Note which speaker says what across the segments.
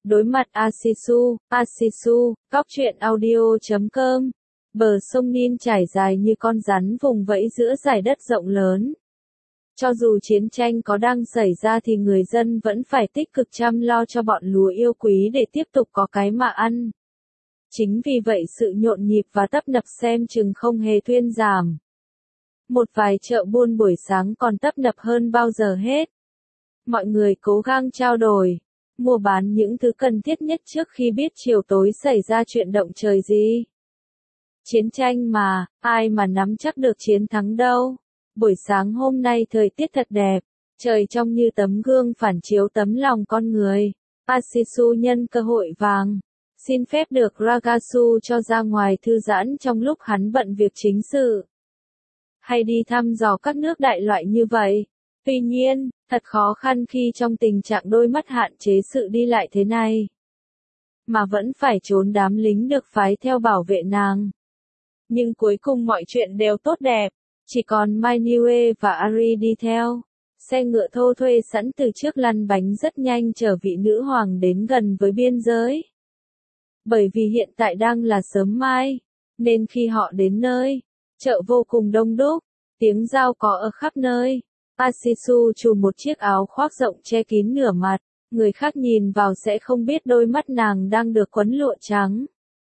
Speaker 1: Đối mặt Asisu, Cóc truyện audio.com. Bờ sông Nin trải dài như con rắn vùng vẫy giữa dải đất rộng lớn. Cho dù chiến tranh có đang xảy ra thì người dân vẫn phải tích cực chăm lo cho bọn lúa yêu quý để tiếp tục có cái mà ăn. Chính vì vậy sự nhộn nhịp và tấp nập xem chừng không hề thuyên giảm. Một vài chợ buôn buổi sáng còn tấp nập hơn bao giờ hết. Mọi người cố gắng trao đổi, mua bán những thứ cần thiết nhất trước khi biết chiều tối xảy ra chuyện động trời gì. Chiến tranh mà, ai mà nắm chắc được chiến thắng đâu. Buổi sáng hôm nay thời tiết thật đẹp, trời trông như tấm gương phản chiếu tấm lòng con người. Asisu nhân cơ hội vàng, xin phép được Ragasu cho ra ngoài thư giãn trong lúc hắn bận việc chính sự. Hay đi thăm dò các nước đại loại như vậy. Tuy nhiên, thật khó khăn khi trong tình trạng đôi mắt hạn chế sự đi lại thế này. Mà vẫn phải trốn đám lính được phái theo bảo vệ nàng. Nhưng cuối cùng mọi chuyện đều tốt đẹp, chỉ còn Mai Niue và Ari đi theo. Xe ngựa thô thuê sẵn từ trước lăn bánh rất nhanh chở vị nữ hoàng đến gần với biên giới. Bởi vì hiện tại đang là sớm mai, nên khi họ đến nơi, chợ vô cùng đông đúc, tiếng dao có ở khắp nơi. Asisu trùm một chiếc áo khoác rộng che kín nửa mặt, người khác nhìn vào sẽ không biết đôi mắt nàng đang được quấn lụa trắng.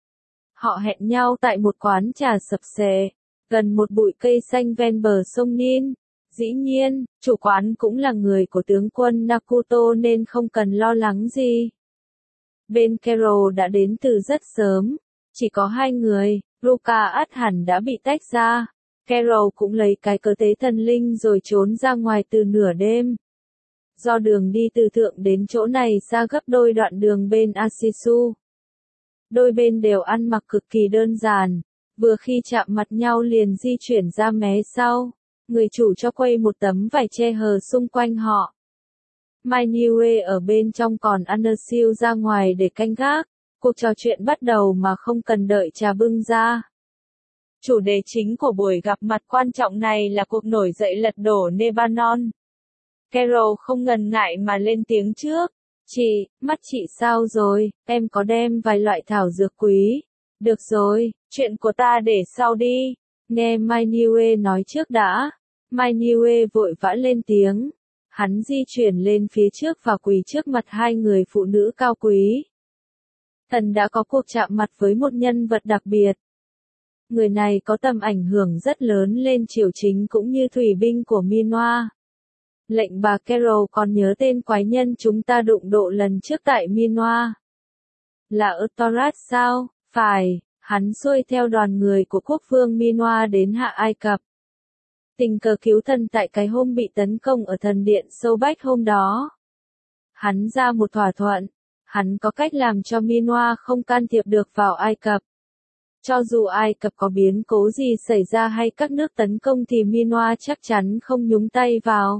Speaker 1: Họ hẹn nhau tại một quán trà sập xệ, gần một bụi cây xanh ven bờ sông Nin. Dĩ nhiên, chủ quán cũng là người của tướng quân Nakuto nên không cần lo lắng gì. Bên Carol đã đến từ rất sớm, chỉ có hai người, Ruka ắt hẳn đã bị tách ra. Carol cũng lấy cái cớ tế thần linh rồi trốn ra ngoài từ nửa đêm. Do đường đi từ thượng đến chỗ này xa gấp đôi đoạn đường bên Asisu. Đôi bên đều ăn mặc cực kỳ đơn giản, vừa khi chạm mặt nhau liền di chuyển ra mé sau. Người chủ cho quay một tấm vải che hờ xung quanh họ. Mai Niue ở bên trong còn Andersil ra ngoài để canh gác. Cuộc trò chuyện bắt đầu mà không cần đợi trà bưng ra. Chủ đề chính của buổi gặp mặt quan trọng này là cuộc nổi dậy lật đổ Lebanon. Carol không ngần ngại mà lên tiếng trước. Chị, mắt chị sao rồi, em có đem vài loại thảo dược quý. Được rồi, chuyện của ta để sau đi. Nghe Mai Niue nói trước đã. Mai Niue vội vã lên tiếng. Hắn di chuyển lên phía trước và quỳ trước mặt hai người phụ nữ cao quý. Thần đã có cuộc chạm mặt với một nhân vật đặc biệt. Người này có tầm ảnh hưởng rất lớn lên triều chính cũng như thủy binh của Minoa. Lệnh bà Carol còn nhớ tên quái nhân chúng ta đụng độ lần trước tại Minoa. Là Utorat sao? Phải, hắn xuôi theo đoàn người của quốc vương Minoa đến Hạ Ai Cập. Tình cờ cứu thần tại cái hôm bị tấn công ở thần điện sâu bách hôm đó. Hắn ra một thỏa thuận. Hắn có cách làm cho Minoa không can thiệp được vào Ai Cập. Cho dù Ai Cập có biến cố gì xảy ra hay các nước tấn công thì Minoa chắc chắn không nhúng tay vào.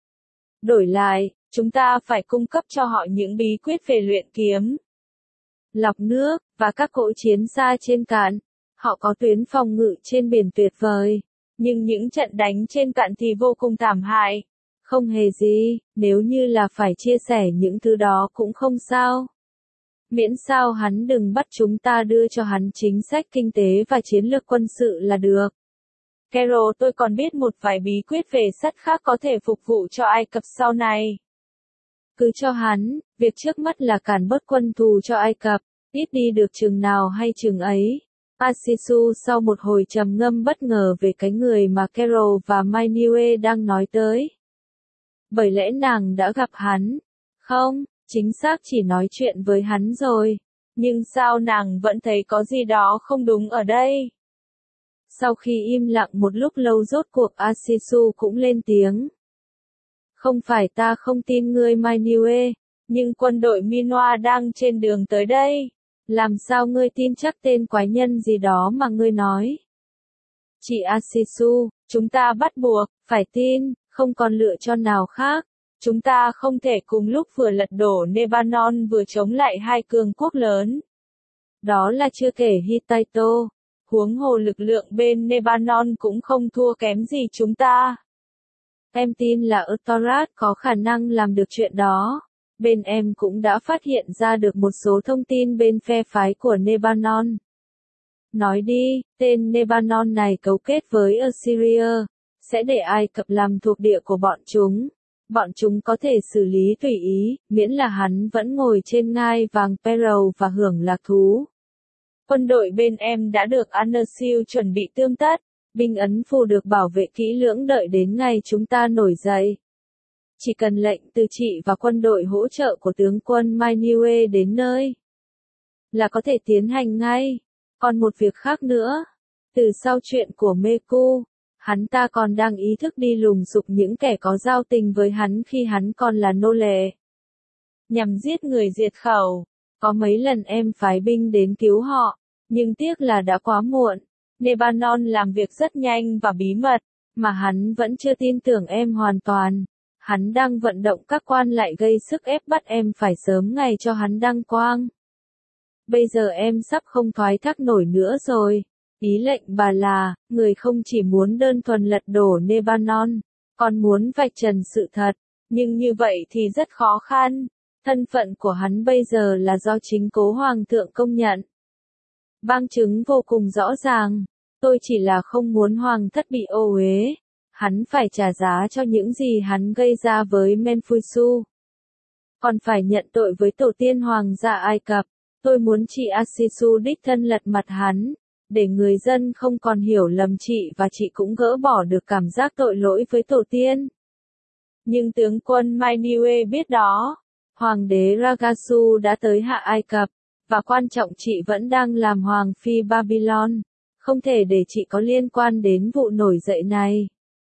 Speaker 1: Đổi lại, chúng ta phải cung cấp cho họ những bí quyết về luyện kiếm, lọc nước, và các cỗ chiến xa trên cạn. Họ có tuyến phòng ngự trên biển tuyệt vời, nhưng những trận đánh trên cạn thì vô cùng thảm hại. Không hề gì, nếu như là phải chia sẻ những thứ đó cũng không sao. Miễn sao hắn đừng bắt chúng ta đưa cho hắn chính sách kinh tế và chiến lược quân sự là được. Carol, tôi còn biết một vài bí quyết về sắt khác có thể phục vụ cho Ai Cập sau này. Cứ cho hắn, việc trước mắt là cản bớt quân thù cho Ai Cập, ít đi được chừng nào hay chừng ấy. Asisu sau một hồi trầm ngâm bất ngờ về cái người mà Carol và Mai Niue đang nói tới. Bởi lẽ nàng đã gặp hắn. Không, chính xác chỉ nói chuyện với hắn rồi. Nhưng sao nàng vẫn thấy có gì đó không đúng ở đây? Sau khi im lặng một lúc lâu rốt cuộc Asisu cũng lên tiếng. Không phải ta không tin ngươi Mai Niue, nhưng quân đội Minoa đang trên đường tới đây. Làm sao ngươi tin chắc tên quái nhân gì đó mà ngươi nói? Chị Asisu, chúng ta bắt buộc, phải tin, không còn lựa chọn nào khác. Chúng ta không thể cùng lúc vừa lật đổ Lebanon vừa chống lại hai cường quốc lớn. Đó là chưa kể Hittite, huống hồ lực lượng bên Lebanon cũng không thua kém gì chúng ta. Em tin là Utorat có khả năng làm được chuyện đó. bên em cũng đã phát hiện ra được một số thông tin bên phe phái của Lebanon. Nói đi, tên Lebanon này cấu kết với Assyria, sẽ để Ai Cập làm thuộc địa của bọn chúng. Bọn chúng có thể xử lý tùy ý, miễn là hắn vẫn ngồi trên ngai vàng Pharaoh và hưởng lạc thú. Quân đội bên em đã được Anassil chuẩn bị tươm tất, binh ấn phù được bảo vệ kỹ lưỡng đợi đến ngày chúng ta nổi dậy. Chỉ cần lệnh từ chị và quân đội hỗ trợ của tướng quân Mainiue đến nơi, là có thể tiến hành ngay. Còn một việc khác nữa, từ sau chuyện của Meku, hắn ta còn đang ý thức đi lùng sục những kẻ có giao tình với hắn khi hắn còn là nô lệ, nhằm giết người diệt khẩu. Có mấy lần em phái binh đến cứu họ, nhưng tiếc là đã quá muộn. Lebanon làm việc rất nhanh và bí mật, mà hắn vẫn chưa tin tưởng em hoàn toàn. Hắn đang vận động các quan lại gây sức ép bắt em phải sớm ngày cho hắn đăng quang. Bây giờ em sắp không thoái thác nổi nữa rồi. Ý lệnh bà là, người không chỉ muốn đơn thuần lật đổ Lebanon, còn muốn vạch trần sự thật. Nhưng như vậy thì rất khó khăn. Thân phận của hắn bây giờ là do chính cố hoàng thượng công nhận. Bằng chứng vô cùng rõ ràng. Tôi chỉ là không muốn hoàng thất bị ô uế. Hắn phải trả giá cho những gì hắn gây ra với Menfusu. Còn phải nhận tội với tổ tiên hoàng gia Ai Cập. Tôi muốn chị Asisu đích thân lật mặt hắn, để người dân không còn hiểu lầm chị và chị cũng gỡ bỏ được cảm giác tội lỗi với tổ tiên. Nhưng tướng quân Mainiue biết đó, hoàng đế Ragasu đã tới hạ Ai Cập, và quan trọng chị vẫn đang làm hoàng phi Babylon, không thể để chị có liên quan đến vụ nổi dậy này.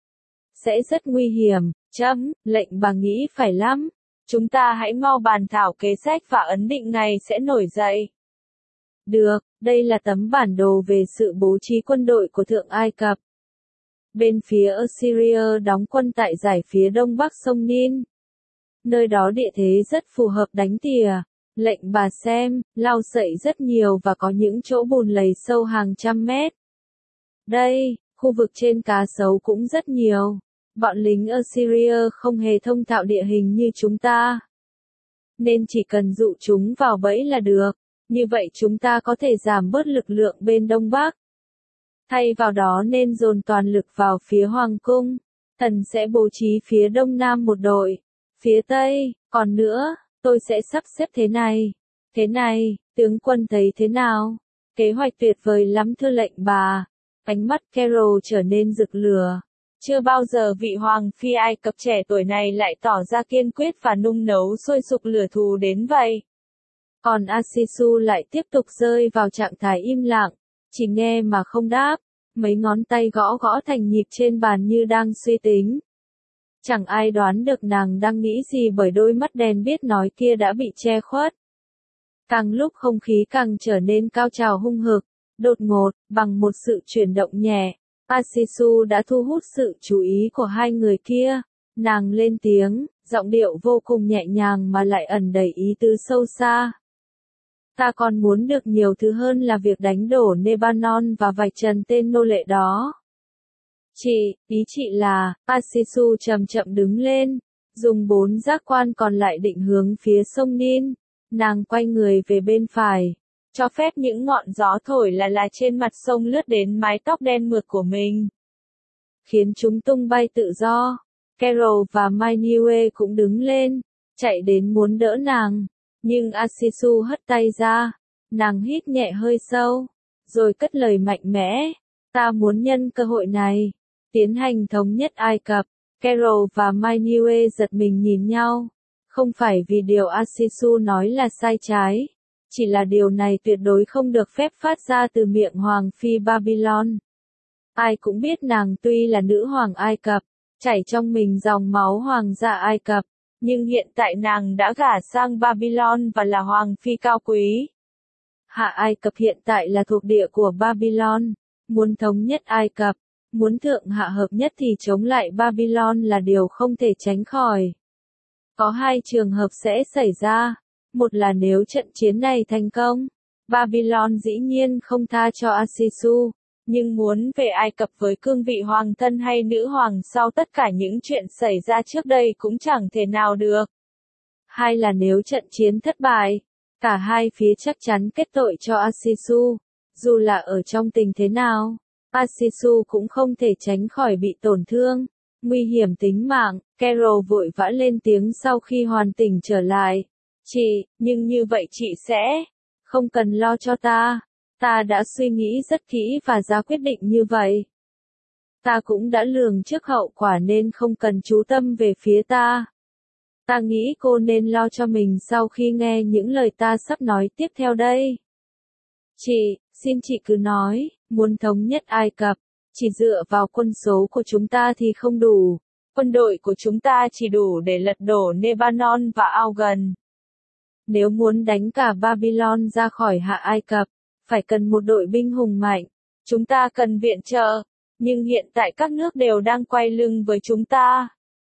Speaker 1: Sẽ rất nguy hiểm, lệnh bà nghĩ phải lắm. Chúng ta hãy mau bàn thảo kế sách và ấn định ngày sẽ nổi dậy. Được, đây là tấm bản đồ về sự bố trí quân đội của Thượng Ai Cập. Bên phía Assyria đóng quân tại dải phía đông bắc sông Nin. Nơi đó địa thế rất phù hợp đánh tỉa. Lệnh bà xem, lau sậy rất nhiều và có những chỗ bùn lầy sâu hàng trăm mét. Đây, khu vực trên cá sấu cũng rất nhiều. Bọn lính Assyria không hề thông thạo địa hình như chúng ta, nên chỉ cần dụ chúng vào bẫy là được. Như vậy chúng ta có thể giảm bớt lực lượng bên Đông Bắc. Thay vào đó nên dồn toàn lực vào phía Hoàng cung. Thần sẽ bố trí phía Đông Nam một đội, phía Tây, còn nữa, tôi sẽ sắp xếp thế này. Thế này, tướng quân thấy thế nào? Kế hoạch tuyệt vời lắm thưa lệnh bà. Ánh mắt Carol trở nên rực lửa. Chưa bao giờ vị hoàng phi Ai Cập trẻ tuổi này lại tỏ ra kiên quyết và nung nấu sôi sục lửa thù đến vậy. Còn Asisu lại tiếp tục rơi vào trạng thái im lặng, chỉ nghe mà không đáp, mấy ngón tay gõ gõ thành nhịp trên bàn như đang suy tính. Chẳng ai đoán được nàng đang nghĩ gì bởi đôi mắt đen biết nói kia đã bị che khuất. Càng lúc không khí càng trở nên cao trào hung hực, đột ngột, bằng một sự chuyển động nhẹ. Asisu đã thu hút sự chú ý của hai người kia. Nàng lên tiếng, giọng điệu vô cùng nhẹ nhàng mà lại ẩn đầy ý tứ sâu xa. Ta còn muốn được nhiều thứ hơn là việc đánh đổ Lebanon và vạch trần tên nô lệ đó. Ý chị là, Asisu chậm chậm đứng lên, dùng 4 giác quan còn lại định hướng phía sông Nin. Nàng quay người về bên phải, cho phép những ngọn gió thổi là trên mặt sông lướt đến mái tóc đen mượt của mình, khiến chúng tung bay tự do. Carol và Mainiue cũng đứng lên, chạy đến muốn đỡ nàng, nhưng Asisu hất tay ra. Nàng hít nhẹ hơi sâu, rồi cất lời mạnh mẽ, ta muốn nhân cơ hội này, tiến hành thống nhất Ai Cập. Carol và Mainiue giật mình nhìn nhau, không phải vì điều Asisu nói là sai trái, chỉ là điều này tuyệt đối không được phép phát ra từ miệng Hoàng phi Babylon. Ai cũng biết nàng tuy là nữ hoàng Ai Cập, chảy trong mình dòng máu hoàng gia Ai Cập, nhưng hiện tại nàng đã gả sang Babylon và là hoàng phi cao quý. Hạ Ai Cập hiện tại là thuộc địa của Babylon, muốn thống nhất Ai Cập, muốn thượng hạ hợp nhất thì chống lại Babylon là điều không thể tránh khỏi. Có hai trường hợp sẽ xảy ra. Một là nếu trận chiến này thành công, Babylon dĩ nhiên không tha cho Asisu, nhưng muốn về Ai Cập với cương vị hoàng thân hay nữ hoàng sau tất cả những chuyện xảy ra trước đây cũng chẳng thể nào được. Hai là nếu trận chiến thất bại, cả hai phía chắc chắn kết tội cho Asisu. Dù là ở trong tình thế nào, Asisu cũng không thể tránh khỏi bị tổn thương, nguy hiểm tính mạng. Carol vội vã lên tiếng sau khi hoàn tỉnh trở lại. Chị, nhưng như vậy chị sẽ... Không cần lo cho ta. Ta đã suy nghĩ rất kỹ và ra quyết định như vậy. Ta cũng đã lường trước hậu quả nên không cần chú tâm về phía ta. Ta nghĩ cô nên lo cho mình sau khi nghe những lời ta sắp nói tiếp theo đây. Chị, xin chị cứ nói, muốn thống nhất Ai Cập, chỉ dựa vào quân số của chúng ta thì không đủ. Quân đội của chúng ta chỉ đủ để lật đổ Lebanon và Augan. Nếu muốn đánh cả Babylon ra khỏi Hạ Ai Cập, phải cần một đội binh hùng mạnh. Chúng ta cần viện trợ, nhưng hiện tại các nước đều đang quay lưng với chúng ta.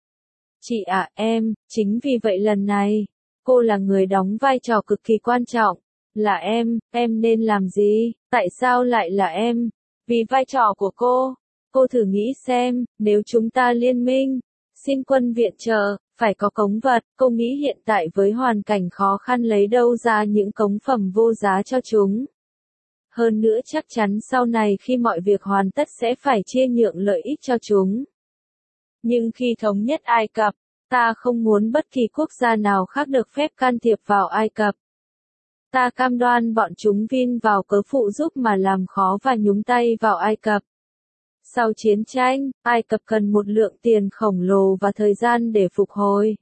Speaker 1: Chị ạ, em, chính vì vậy lần này, cô là người đóng vai trò cực kỳ quan trọng. Là em nên làm gì? Tại sao lại là em? Vì vai trò của cô thử nghĩ xem, nếu chúng ta liên minh, xin quân viện trợ, phải có cống vật, cô nghĩ hiện tại với hoàn cảnh khó khăn lấy đâu ra những cống phẩm vô giá cho chúng. Hơn nữa chắc chắn sau này khi mọi việc hoàn tất sẽ phải chia nhượng lợi ích cho chúng. Nhưng khi thống nhất Ai Cập, ta không muốn bất kỳ quốc gia nào khác được phép can thiệp vào Ai Cập. Ta cam đoan bọn chúng vin vào cớ phụ giúp mà làm khó và nhúng tay vào Ai Cập. Sau chiến tranh, Ai Cập cần một lượng tiền khổng lồ và thời gian để phục hồi.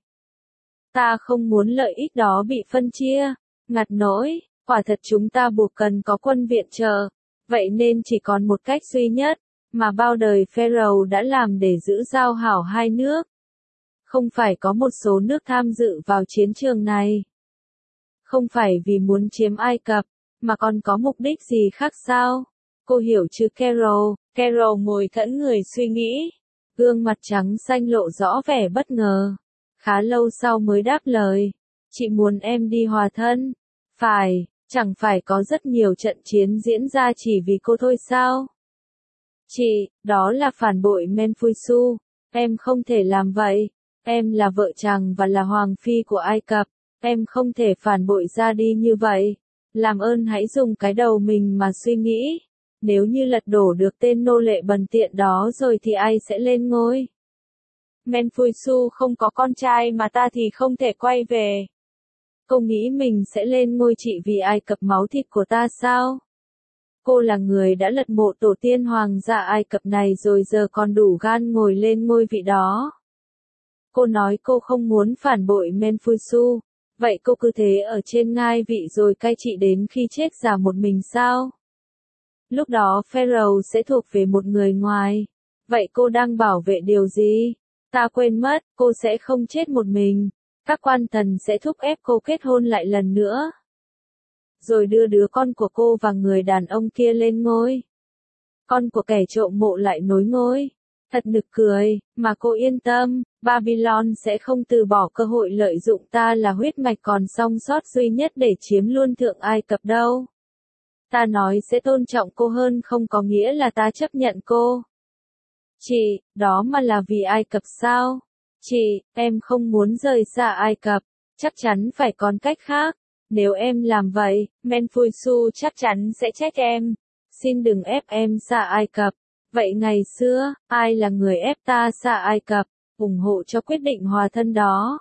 Speaker 1: Ta không muốn lợi ích đó bị phân chia, ngặt nỗi, quả thật chúng ta buộc cần có quân viện trợ. Vậy nên chỉ còn một cách duy nhất, mà bao đời Pharaoh đã làm để giữ giao hảo hai nước. Không phải có một số nước tham dự vào chiến trường này. Không phải vì muốn chiếm Ai Cập, mà còn có mục đích gì khác sao? Cô hiểu chứ Carol? Carol ngồi thẫn người suy nghĩ. Gương mặt trắng xanh lộ rõ vẻ bất ngờ. Khá lâu sau mới đáp lời. Chị muốn em đi hòa thân. Phải, chẳng phải có rất nhiều trận chiến diễn ra chỉ vì cô thôi sao? Chị, đó là phản bội Menfuisu. Em không thể làm vậy. Em là vợ chàng và là hoàng phi của Ai Cập. Em không thể phản bội ra đi như vậy. Làm ơn hãy dùng cái đầu mình mà suy nghĩ. Nếu như lật đổ được tên nô lệ bần tiện đó rồi thì ai sẽ lên ngôi? Menfuisu không có con trai mà ta thì không thể quay về. Cô nghĩ mình sẽ lên ngôi trị vì Ai Cập máu thịt của ta sao? Cô là người đã lật mộ tổ tiên hoàng gia Ai Cập này rồi giờ còn đủ gan ngồi lên ngôi vị đó. Cô nói cô không muốn phản bội Menfuisu. Vậy cô cứ thế ở trên ngai vị rồi cai trị đến khi chết già một mình sao? Lúc đó Pharaoh sẽ thuộc về một người ngoài. Vậy cô đang bảo vệ điều gì? Ta quên mất, cô sẽ không chết một mình. Các quan thần sẽ thúc ép cô kết hôn lại lần nữa. Rồi đưa đứa con của cô và người đàn ông kia lên ngôi. Con của kẻ trộm mộ lại nối ngôi. Thật nực cười, mà cô yên tâm, Babylon sẽ không từ bỏ cơ hội lợi dụng ta là huyết mạch còn song sót duy nhất để chiếm luôn thượng Ai Cập đâu. Ta nói sẽ tôn trọng cô hơn không có nghĩa là ta chấp nhận cô. Chị, đó mà là vì Ai Cập sao? Chị, em không muốn rời xa Ai Cập, chắc chắn phải còn cách khác. Nếu em làm vậy, Menfuisu chắc chắn sẽ trách em. Xin đừng ép em xa Ai Cập. Vậy ngày xưa, ai là người ép ta xa Ai Cập, ủng hộ cho quyết định hòa thân đó?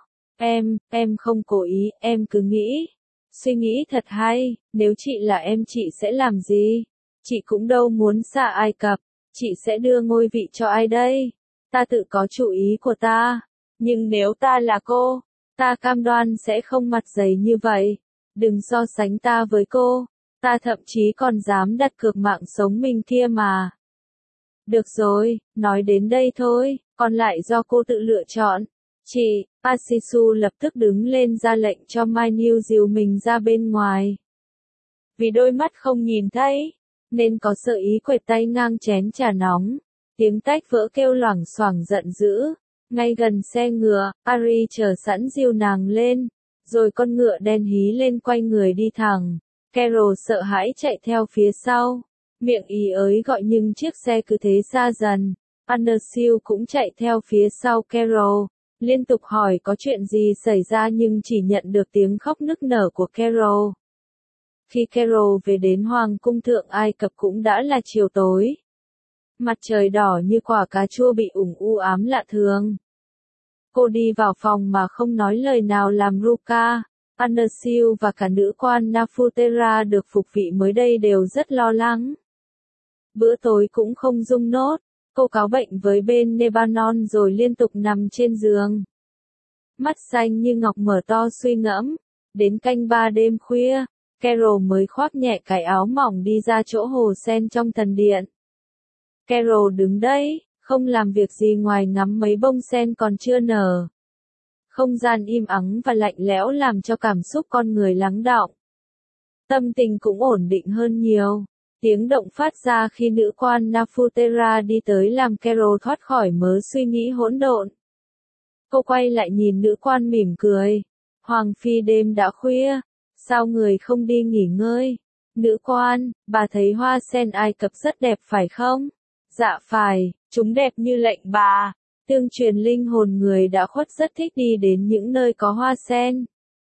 Speaker 1: Em không cố ý, em cứ nghĩ. Suy nghĩ thật hay, nếu chị là em chị sẽ làm gì? Chị cũng đâu muốn xa Ai Cập, chị sẽ đưa ngôi vị cho ai đây? Ta tự có chủ ý của ta. Nhưng nếu ta là cô, ta cam đoan sẽ không mặt dày như vậy. Đừng so sánh ta với cô, ta thậm chí còn dám đặt cược mạng sống mình kia mà. Được rồi, nói đến đây thôi, còn lại do cô tự lựa chọn. Chị, Asisu lập tức đứng lên ra lệnh cho Mai Niu dìu mình ra bên ngoài. Vì đôi mắt không nhìn thấy, nên có sợ ý quệt tay ngang chén trà nóng. Tiếng tách vỡ kêu loảng xoảng giận dữ. Ngay gần xe ngựa, Ari chờ sẵn dìu nàng lên. Rồi con ngựa đen hí lên quay người đi thẳng. Carol sợ hãi chạy theo phía sau. Miệng ý ới gọi nhưng chiếc xe cứ thế xa dần. Andersil cũng chạy theo phía sau Carol. liên tục hỏi có chuyện gì xảy ra nhưng chỉ nhận được tiếng khóc nức nở của Carol. Khi Carol về đến Hoàng cung Thượng Ai Cập cũng đã là chiều tối. Mặt trời đỏ như quả cà chua bị ủng u ám lạ thường. Cô đi vào phòng mà không nói lời nào làm Ruka, Anasiu và cả nữ quan Nafutera được phục vị mới đây đều rất lo lắng. Bữa tối cũng không dung nốt, cô cáo bệnh với bên Lebanon rồi liên tục nằm trên giường. Mắt xanh như ngọc mở to suy ngẫm, đến canh 3 đêm khuya, Carol mới khoác nhẹ cái áo mỏng đi ra chỗ hồ sen trong thần điện. Carol đứng đấy, không làm việc gì ngoài ngắm mấy bông sen còn chưa nở. Không gian im ắng và lạnh lẽo làm cho cảm xúc con người lắng đọng. Tâm tình cũng ổn định hơn nhiều. Tiếng động phát ra khi nữ quan Nafutera đi tới làm Carol thoát khỏi mớ suy nghĩ hỗn độn. Cô quay lại nhìn nữ quan mỉm cười. Hoàng phi đêm đã khuya, sao người không đi nghỉ ngơi? Nữ quan, bà thấy hoa sen Ai Cập rất đẹp phải không? Dạ phải, chúng đẹp như lệnh bà. Tương truyền linh hồn người đã khuất rất thích đi đến những nơi có hoa sen.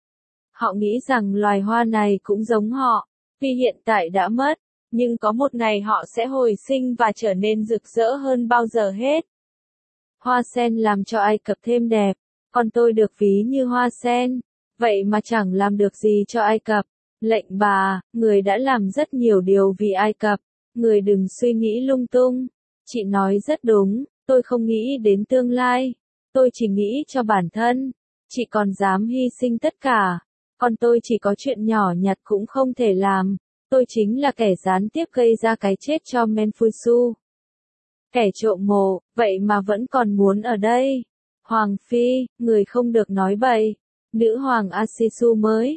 Speaker 1: Họ nghĩ rằng loài hoa này cũng giống họ, vì hiện tại đã mất, nhưng có một ngày họ sẽ hồi sinh và trở nên rực rỡ hơn bao giờ hết. Hoa sen làm cho Ai Cập thêm đẹp, còn tôi được ví như hoa sen, vậy mà chẳng làm được gì cho Ai Cập. Lệnh bà, người đã làm rất nhiều điều vì Ai Cập, người đừng suy nghĩ lung tung. Chị nói rất đúng, tôi không nghĩ đến tương lai, tôi chỉ nghĩ cho bản thân. Chị còn dám hy sinh tất cả, còn tôi chỉ có chuyện nhỏ nhặt cũng không thể làm. Tôi chính là kẻ gián tiếp gây ra cái chết cho Menfusu. Kẻ trộm mộ, vậy mà vẫn còn muốn ở đây. Hoàng phi, người không được nói bậy. Nữ hoàng Asisu mới,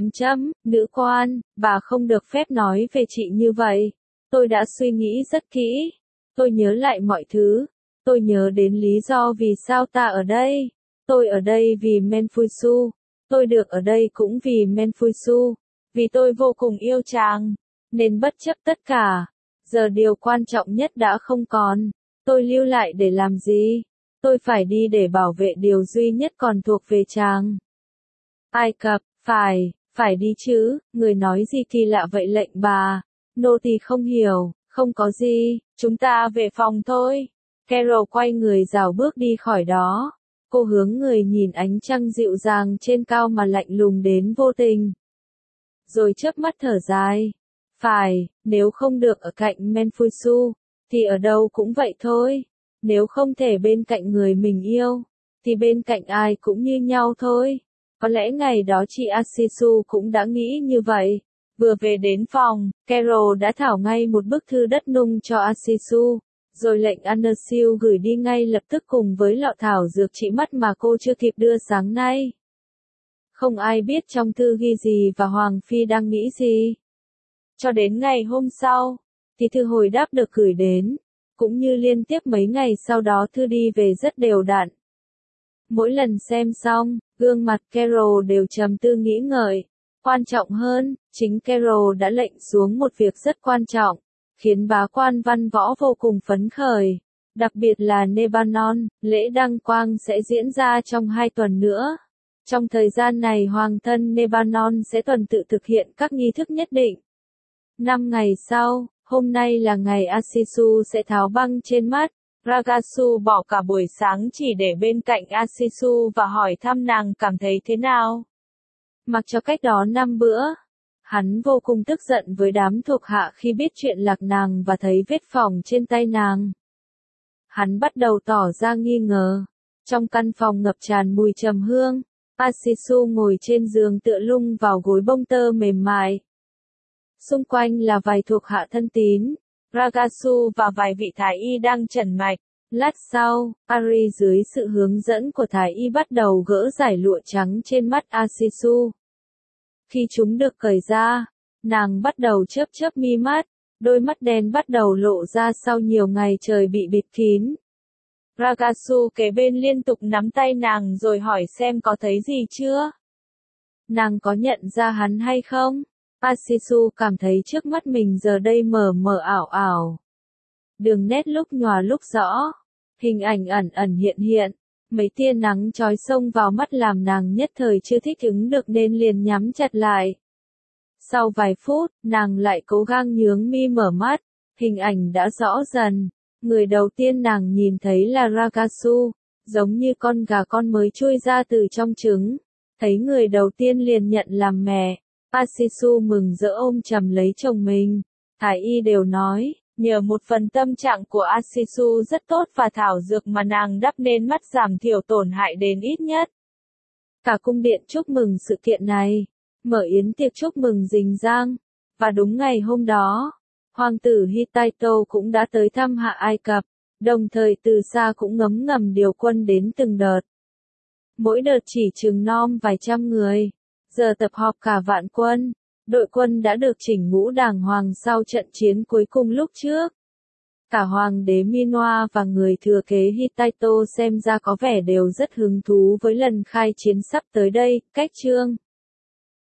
Speaker 1: nữ quan, bà không được phép nói về chị như vậy. Tôi đã suy nghĩ rất kỹ. Tôi nhớ lại mọi thứ. Tôi nhớ đến lý do vì sao ta ở đây. Tôi ở đây vì Menfusu. Tôi được ở đây cũng vì Menfusu. Vì tôi vô cùng yêu chàng. Nên bất chấp tất cả. Giờ điều quan trọng nhất đã không còn. Tôi lưu lại để làm gì? Tôi phải đi để bảo vệ điều duy nhất còn thuộc về chàng. Ai Cập, phải đi chứ, người nói gì kỳ lạ vậy lệnh bà. Nô tỳ không hiểu, không có gì, chúng ta về phòng thôi. Carol quay người rảo bước đi khỏi đó. Cô hướng người nhìn ánh trăng dịu dàng trên cao mà lạnh lùng đến vô tình. Rồi chớp mắt thở dài. Phải, nếu không được ở cạnh Menfusu, thì ở đâu cũng vậy thôi. Nếu không thể bên cạnh người mình yêu, thì bên cạnh ai cũng như nhau thôi. Có lẽ ngày đó chị Asisu cũng đã nghĩ như vậy. Vừa về đến phòng, Carol đã thảo ngay một bức thư đất nung cho Asisu, rồi lệnh Anasiu gửi đi ngay lập tức cùng với lọ thảo dược trị mắt mà cô chưa kịp đưa sáng nay. Không ai biết trong thư ghi gì và Hoàng Phi đang nghĩ gì. Cho đến ngày hôm sau, thì thư hồi đáp được gửi đến, cũng như liên tiếp mấy ngày sau đó thư đi về rất đều đặn. Mỗi lần xem xong, gương mặt Carol đều trầm tư nghĩ ngợi. Quan trọng hơn, chính Carol đã lệnh xuống một việc rất quan trọng, khiến bá quan văn võ vô cùng phấn khởi. Đặc biệt là Lebanon, lễ đăng quang sẽ diễn ra trong 2 tuần nữa. Trong thời gian này hoàng thân Lebanon sẽ tuần tự thực hiện các nghi thức nhất định. 5 ngày sau, hôm nay là ngày Asisu sẽ tháo băng trên mắt. Ragasu bỏ cả buổi sáng chỉ để bên cạnh Asisu và hỏi thăm nàng cảm thấy thế nào. Mặc cho cách đó 5 bữa, hắn vô cùng tức giận với đám thuộc hạ khi biết chuyện lạc nàng và thấy vết phỏng trên tay nàng. Hắn bắt đầu tỏ ra nghi ngờ. Trong căn phòng ngập tràn mùi trầm hương, Asisu ngồi trên giường tựa lưng vào gối bông tơ mềm mại. Xung quanh là vài thuộc hạ thân tín, Ragasu và vài vị thái y đang trần mạch. Lát sau, Ari dưới sự hướng dẫn của thái y bắt đầu gỡ giải lụa trắng trên mắt Asisu. Khi chúng được cởi ra, nàng bắt đầu chớp mi mắt, đôi mắt đen bắt đầu lộ ra sau nhiều ngày trời bị bịt kín. Ragasu kế bên liên tục nắm tay nàng rồi hỏi xem có thấy gì chưa. Nàng có nhận ra hắn hay không? Asisu cảm thấy trước mắt mình giờ đây mờ mờ ảo ảo. Đường nét lúc nhòa lúc rõ, hình ảnh ẩn ẩn hiện hiện, Mấy tia nắng chói xông vào mắt làm nàng nhất thời chưa thích ứng được nên liền nhắm chặt lại. Sau vài phút, nàng lại cố gắng nhướng mi mở mắt, hình ảnh đã rõ dần. Người đầu tiên nàng nhìn thấy là Rakasu, giống như con gà con mới chui ra từ trong trứng. Thấy người đầu tiên liền nhận làm mẹ, Asisu mừng rỡ ôm chầm lấy chồng mình. Thái y đều nói, nhờ một phần tâm trạng của Asisu rất tốt và thảo dược mà nàng đắp nên mắt giảm thiểu tổn hại đến ít nhất. Cả cung điện chúc mừng sự kiện này, mở yến tiệc chúc mừng rình rang, và đúng ngày hôm đó, hoàng tử Hittito cũng đã tới thăm Hạ Ai Cập, đồng thời từ xa cũng ngấm ngầm điều quân đến từng đợt. Mỗi đợt chỉ chừng non vài trăm người, giờ tập họp cả vạn quân, đội quân đã được chỉnh ngũ đàng hoàng sau trận chiến cuối cùng lúc trước. Cả hoàng đế Minoa và người thừa kế Hittito xem ra có vẻ đều rất hứng thú với lần khai chiến sắp tới đây, cách chương.